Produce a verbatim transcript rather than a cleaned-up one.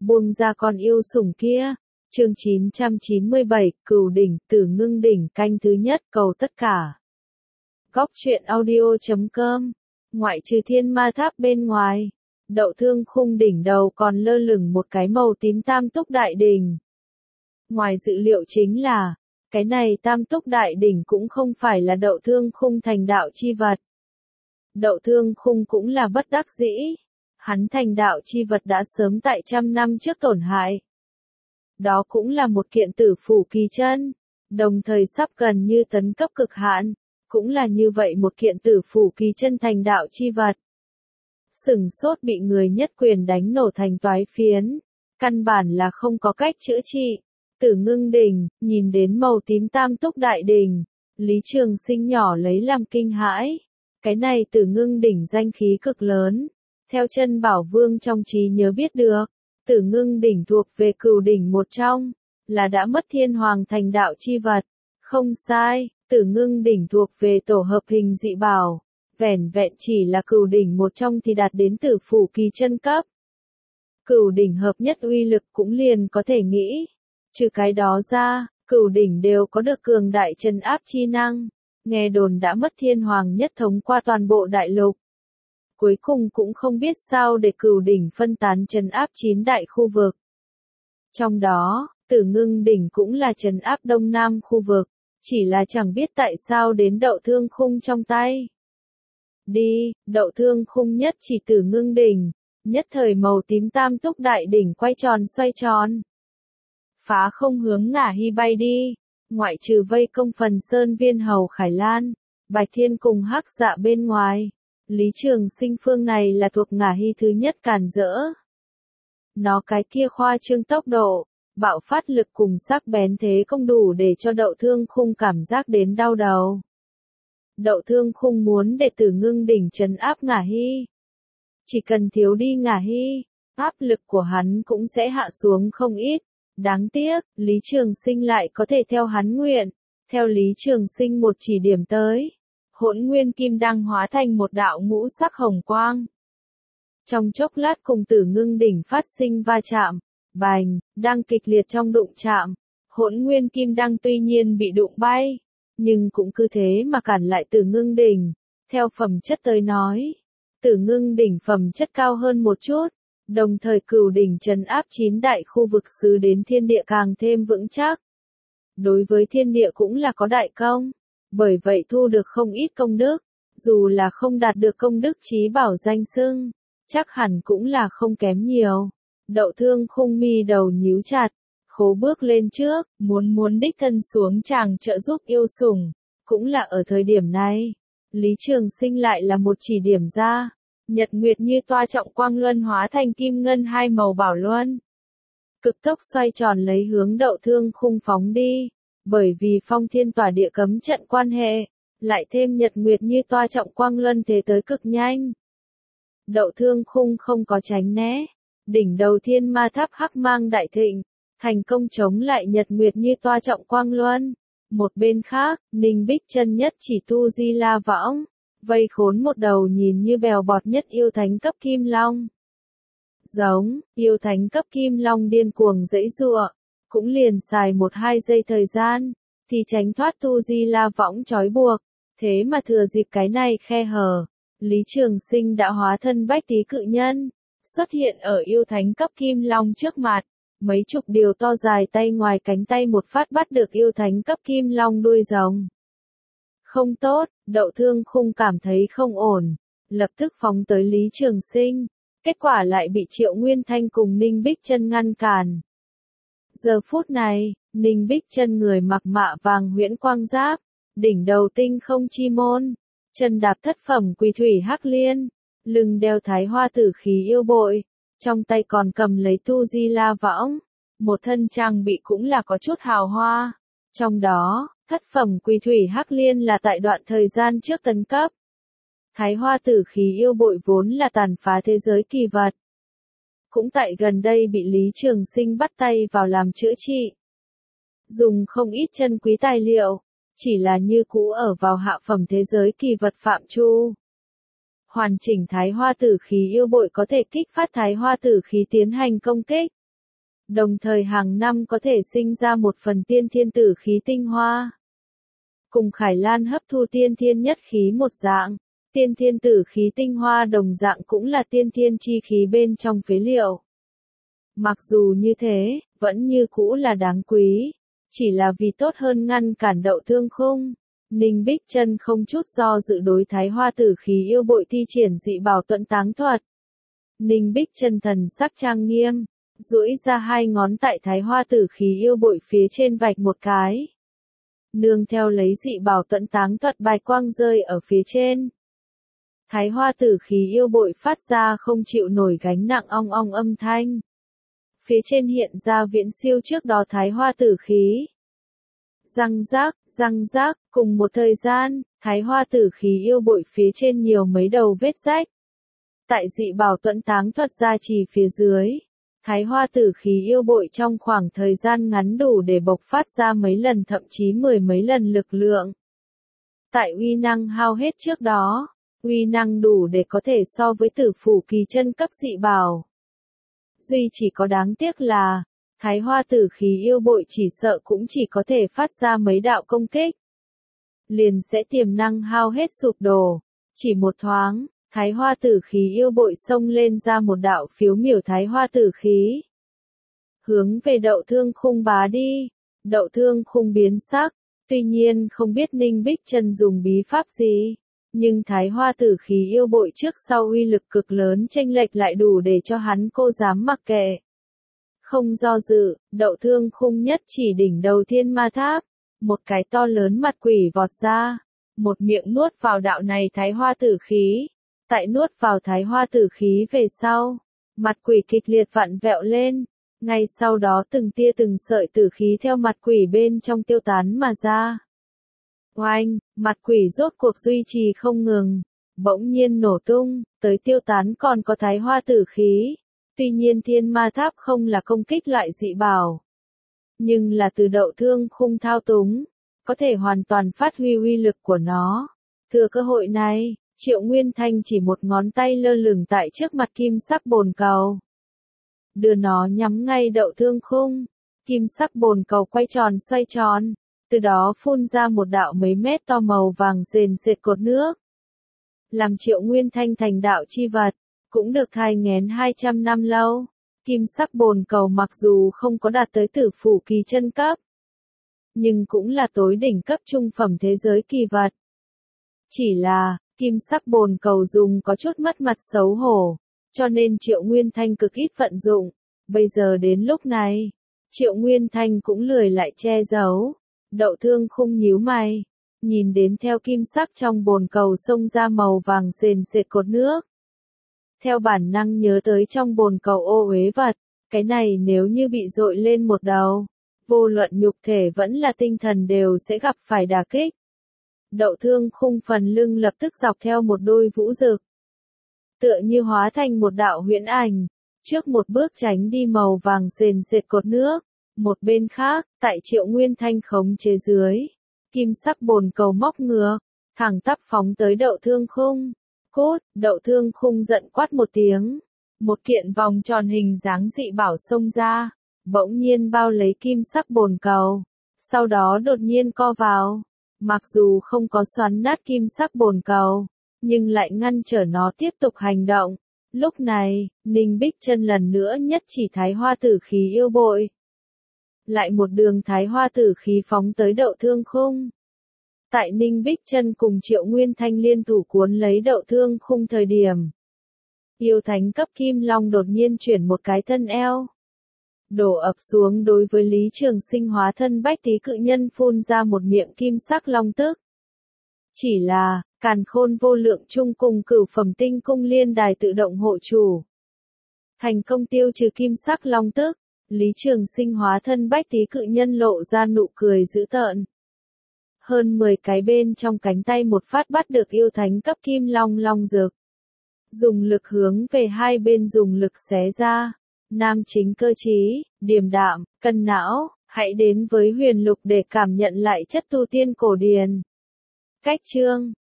buông ra con yêu sủng kia. Chương chín trăm chín mươi bảy, Cửu Đỉnh, Tử Ngưng Đỉnh, canh thứ nhất, cầu tất cả. Góc truyện audio chấm com. Ngoại trừ thiên ma tháp bên ngoài, Đậu Thương Khung đỉnh đầu còn lơ lửng một cái màu tím tam túc đại đỉnh. Ngoài dự liệu chính là, cái này tam túc đại đỉnh cũng không phải là Đậu Thương Khung thành đạo chi vật. Đậu Thương Khung cũng là bất đắc dĩ. Hắn thành đạo chi vật đã sớm tại trăm năm trước tổn hại. Đó cũng là một kiện tử phủ kỳ chân, đồng thời sắp gần như tấn cấp cực hạn, cũng là như vậy một kiện tử phủ kỳ chân thành đạo chi vật. Sửng sốt bị người nhất quyền đánh nổ thành toái phiến, căn bản là không có cách chữa trị. Tử Ngưng Đỉnh, nhìn đến màu tím tam túc đại đỉnh, Lý Trường Sinh nhỏ lấy làm kinh hãi. Cái này Tử Ngưng Đỉnh danh khí cực lớn. Theo Chân Bảo Vương trong trí nhớ biết được, Tử Ngưng Đỉnh thuộc về Cửu Đỉnh một trong, là đã mất thiên hoàng thành đạo chi vật. Không sai, Tử Ngưng Đỉnh thuộc về tổ hợp hình dị bảo, vẻn vẹn chỉ là Cửu Đỉnh một trong thì đạt đến tử phủ kỳ chân cấp. Cửu Đỉnh hợp nhất uy lực cũng liền có thể nghĩ. Trừ cái đó ra, Cửu Đỉnh đều có được cường đại trấn áp chi năng, nghe đồn đã mất thiên hoàng nhất thống qua toàn bộ đại lục. Cuối cùng cũng không biết sao để Cửu Đỉnh phân tán trấn áp chín đại khu vực. Trong đó, Tử Ngưng Đỉnh cũng là trấn áp đông nam khu vực, chỉ là chẳng biết tại sao đến Đậu Thương Khung trong tay. Đi, Đậu Thương Khung nhất chỉ Tử Ngưng Đỉnh, nhất thời màu tím tam túc đại đỉnh quay tròn xoay tròn. Phá không hướng Ngả Hy bay đi, ngoại trừ vây công Phần Sơn Viên Hầu Khải Lan, Bạch Thiên cùng Hắc Dạ bên ngoài. Lý Trường Sinh phương này là thuộc Ngả Hy thứ nhất cản rỡ. Nó cái kia khoa trương tốc độ, bạo phát lực cùng sắc bén thế không đủ để cho Đậu Thương Khung cảm giác đến đau đầu. Đậu Thương Khung muốn để Tử Ngưng Đỉnh trấn áp Ngả Hy. Chỉ cần thiếu đi Ngả Hy, áp lực của hắn cũng sẽ hạ xuống không ít. Đáng tiếc, Lý Trường Sinh lại có thể theo hắn nguyện, theo Lý Trường Sinh một chỉ điểm tới. Hỗn nguyên kim đăng hóa thành một đạo ngũ sắc hồng quang. Trong chốc lát cùng Tử Ngưng Đỉnh phát sinh va chạm, bành, đang kịch liệt trong đụng chạm. Hỗn nguyên kim đăng tuy nhiên bị đụng bay, nhưng cũng cứ thế mà cản lại Tử Ngưng Đỉnh. Theo phẩm chất tới nói, Tử Ngưng Đỉnh phẩm chất cao hơn một chút, đồng thời Cửu Đỉnh trấn áp chín đại khu vực xứ đến thiên địa càng thêm vững chắc. Đối với thiên địa cũng là có đại công. Bởi vậy thu được không ít công đức, dù là không đạt được công đức chí bảo danh xưng, chắc hẳn cũng là không kém nhiều. Đậu Thương Khung mi đầu nhíu chặt, khố bước lên trước, muốn muốn đích thân xuống chàng trợ giúp yêu sủng. Cũng là ở thời điểm này, Lý Trường Sinh lại là một chỉ điểm ra, nhật nguyệt như toa trọng quang luân hóa thành kim ngân hai màu bảo luân. Cực tốc xoay tròn lấy hướng Đậu Thương Khung phóng đi. Bởi vì phong thiên tỏa địa cấm trận quan hệ, lại thêm nhật nguyệt như toa trọng quang luân thế tới cực nhanh. Đậu Thương Khung không có tránh né, đỉnh đầu thiên ma tháp hắc mang đại thịnh, thành công chống lại nhật nguyệt như toa trọng quang luân. Một bên khác, Ninh Bích Chân nhất chỉ tu di la võng, vây khốn một đầu nhìn như bèo bọt nhất yêu thánh cấp kim long. Giống, yêu thánh cấp kim long điên cuồng giãy giụa. Cũng liền xài một hai giây thời gian, thì tránh thoát tu di la võng trói buộc. Thế mà thừa dịp cái này khe hở, Lý Trường Sinh đã hóa thân bách tí cự nhân, xuất hiện ở yêu thánh cấp kim long trước mặt. Mấy chục điều to dài tay ngoài cánh tay một phát bắt được yêu thánh cấp kim long đuôi rồng. Không tốt, Đậu Thương Khung cảm thấy không ổn, lập tức phóng tới Lý Trường Sinh. Kết quả lại bị Triệu Nguyên Thanh cùng Ninh Bích Chân ngăn cản. Giờ phút này, Ninh Bích Chân người mặc mạ vàng huyễn quang giáp, đỉnh đầu tinh không chi môn, chân đạp thất phẩm quỳ thủy hắc liên, lưng đeo thái hoa tử khí yêu bội, trong tay còn cầm lấy tu di la võng, một thân trang bị cũng là có chút hào hoa. Trong đó, thất phẩm quỳ thủy hắc liên là tại đoạn thời gian trước tấn cấp. Thái hoa tử khí yêu bội vốn là tàn phá thế giới kỳ vật. Cũng tại gần đây bị Lý Trường Sinh bắt tay vào làm chữa trị. Dùng không ít chân quý tài liệu, chỉ là như cũ ở vào hạ phẩm thế giới kỳ vật phạm chu. Hoàn chỉnh thái hoa tử khí yêu bội có thể kích phát thái hoa tử khí tiến hành công kích, Đồng thời hàng năm có thể sinh ra một phần tiên thiên tử khí tinh hoa. Cùng Khải Lan hấp thu tiên thiên nhất khí một dạng, tiên thiên tử khí tinh hoa đồng dạng cũng là tiên thiên chi khí bên trong phế liệu. Mặc dù như thế, vẫn như cũ là đáng quý, chỉ là vì tốt hơn ngăn cản Đậu Thương Khung. Ninh Bích Chân không chút do dự đối Thái Hoa Tử Khí yêu bội thi triển dị bảo tuẫn táng thuật. Ninh Bích Chân thần sắc trang nghiêm, duỗi ra hai ngón tại Thái Hoa Tử Khí yêu bội phía trên vạch một cái. Nương theo lấy dị bảo tuẫn táng thuật bạch quang rơi ở phía trên. Thái Hoa Tử Khí yêu bội phát ra không chịu nổi gánh nặng ong ong âm thanh. Phía trên hiện ra viễn siêu trước đó Thái Hoa Tử Khí. Răng rác, răng rác, cùng một thời gian, Thái Hoa Tử Khí yêu bội phía trên nhiều mấy đầu vết rách. Tại dị bảo tuẫn táng thuật gia trì phía dưới, Thái Hoa Tử Khí yêu bội trong khoảng thời gian ngắn đủ để bộc phát ra mấy lần thậm chí mười mấy lần lực lượng. Tại uy năng hao hết trước đó, uy năng đủ để có thể so với Tử Phủ Kỳ chân cấp dị bảo. Duy chỉ có đáng tiếc là, Thái Hoa Tử Khí yêu bội chỉ sợ cũng chỉ có thể phát ra mấy đạo công kích. Liền sẽ tiềm năng hao hết sụp đổ. Chỉ một thoáng, Thái Hoa Tử Khí yêu bội xông lên ra một đạo phiếu miểu Thái Hoa Tử Khí. Hướng về Đậu Thương Khung bá đi. Đậu Thương Khung biến sắc, tuy nhiên không biết Ninh Bích Chân dùng bí pháp gì. Nhưng Thái Hoa Tử Khí yêu bội trước sau uy lực cực lớn chênh lệch lại đủ để cho hắn cô dám mặc kệ. Không do dự, Đậu Thương Khung nhất chỉ đỉnh đầu Thiên Ma Tháp, một cái to lớn mặt quỷ vọt ra, một miệng nuốt vào đạo này Thái Hoa Tử Khí. Tại nuốt vào Thái Hoa Tử Khí về sau, mặt quỷ kịch liệt vặn vẹo lên, ngay sau đó từng tia từng sợi tử khí theo mặt quỷ bên trong tiêu tán mà ra. Oanh, mặt quỷ rốt cuộc duy trì không ngừng, bỗng nhiên nổ tung, tới tiêu tán còn có Thái Hoa Tử Khí. Tuy nhiên Thiên Ma Tháp không là công kích loại dị bảo, nhưng là từ Đậu Thương Khung thao túng, có thể hoàn toàn phát huy uy lực của nó. Thừa cơ hội này, Triệu Nguyên Thanh chỉ một ngón tay lơ lửng tại trước mặt kim sắc bồn cầu. Đưa nó nhắm ngay Đậu Thương Khung, kim sắc bồn cầu quay tròn xoay tròn, từ đó phun ra một đạo mấy mét to màu vàng sền sệt cột nước. Làm Triệu Nguyên Thanh thành đạo chi vật, cũng được thai nghén hai trăm năm lâu. Kim sắc bồn cầu mặc dù không có đạt tới Tử Phủ Kỳ chân cấp, nhưng cũng là tối đỉnh cấp trung phẩm thế giới kỳ vật. Chỉ là, kim sắc bồn cầu dùng có chút mất mặt xấu hổ, cho nên Triệu Nguyên Thanh cực ít vận dụng. Bây giờ đến lúc này, Triệu Nguyên Thanh cũng lười lại che giấu. Đậu Thương Khung nhíu mày, nhìn đến theo kim sắc trong bồn cầu xông ra màu vàng sền sệt cột nước. Theo bản năng nhớ tới trong bồn cầu ô uế vật, cái này nếu như bị dội lên một đầu, vô luận nhục thể vẫn là tinh thần đều sẽ gặp phải đả kích. Đậu Thương Khung phần lưng lập tức dọc theo một đôi vũ rực, tựa như hóa thành một đạo huyễn ảnh, trước một bước tránh đi màu vàng sền sệt cột nước. Một bên khác, tại Triệu Nguyên Thanh khống chế dưới, kim sắc bồn cầu móc ngược, thẳng tắp phóng tới Đậu Thương Khung. Cốt, Đậu Thương Khung giận quát một tiếng, một kiện vòng tròn hình dáng dị bảo xông ra, bỗng nhiên bao lấy kim sắc bồn cầu, sau đó đột nhiên co vào, mặc dù không có xoắn nát kim sắc bồn cầu, nhưng lại ngăn trở nó tiếp tục hành động. Lúc này, Ninh Bích Chân lần nữa nhất chỉ Thái Hoa Tử Khí yêu bội. Lại một đường Thái Hoa Tử Khí phóng tới Đậu Thương Khung. Tại Ninh Bích Chân cùng Triệu Nguyên Thanh liên thủ cuốn lấy Đậu Thương Khung thời điểm, yêu thánh cấp Kim Long đột nhiên chuyển một cái thân eo, đổ ập xuống đối với Lý Trường Sinh hóa thân Bách Tý Cự Nhân phun ra một miệng kim sắc long tức. Chỉ là, Càn Khôn Vô Lượng Chung cùng Cửu Phẩm Tinh Cung Liên Đài tự động hộ chủ, thành công tiêu trừ kim sắc long tức. Lý Trường Sinh hóa thân Bách Tý Cự Nhân lộ ra nụ cười dữ tợn. Hơn mười cái bên trong cánh tay một phát bắt được yêu thánh cấp Kim Long long dược. Dùng lực hướng về hai bên dùng lực xé ra. Nam chính cơ trí, điềm đạm, cân não, hãy đến với Huyền Lục để cảm nhận lại chất tu tiên cổ điển. Cách chương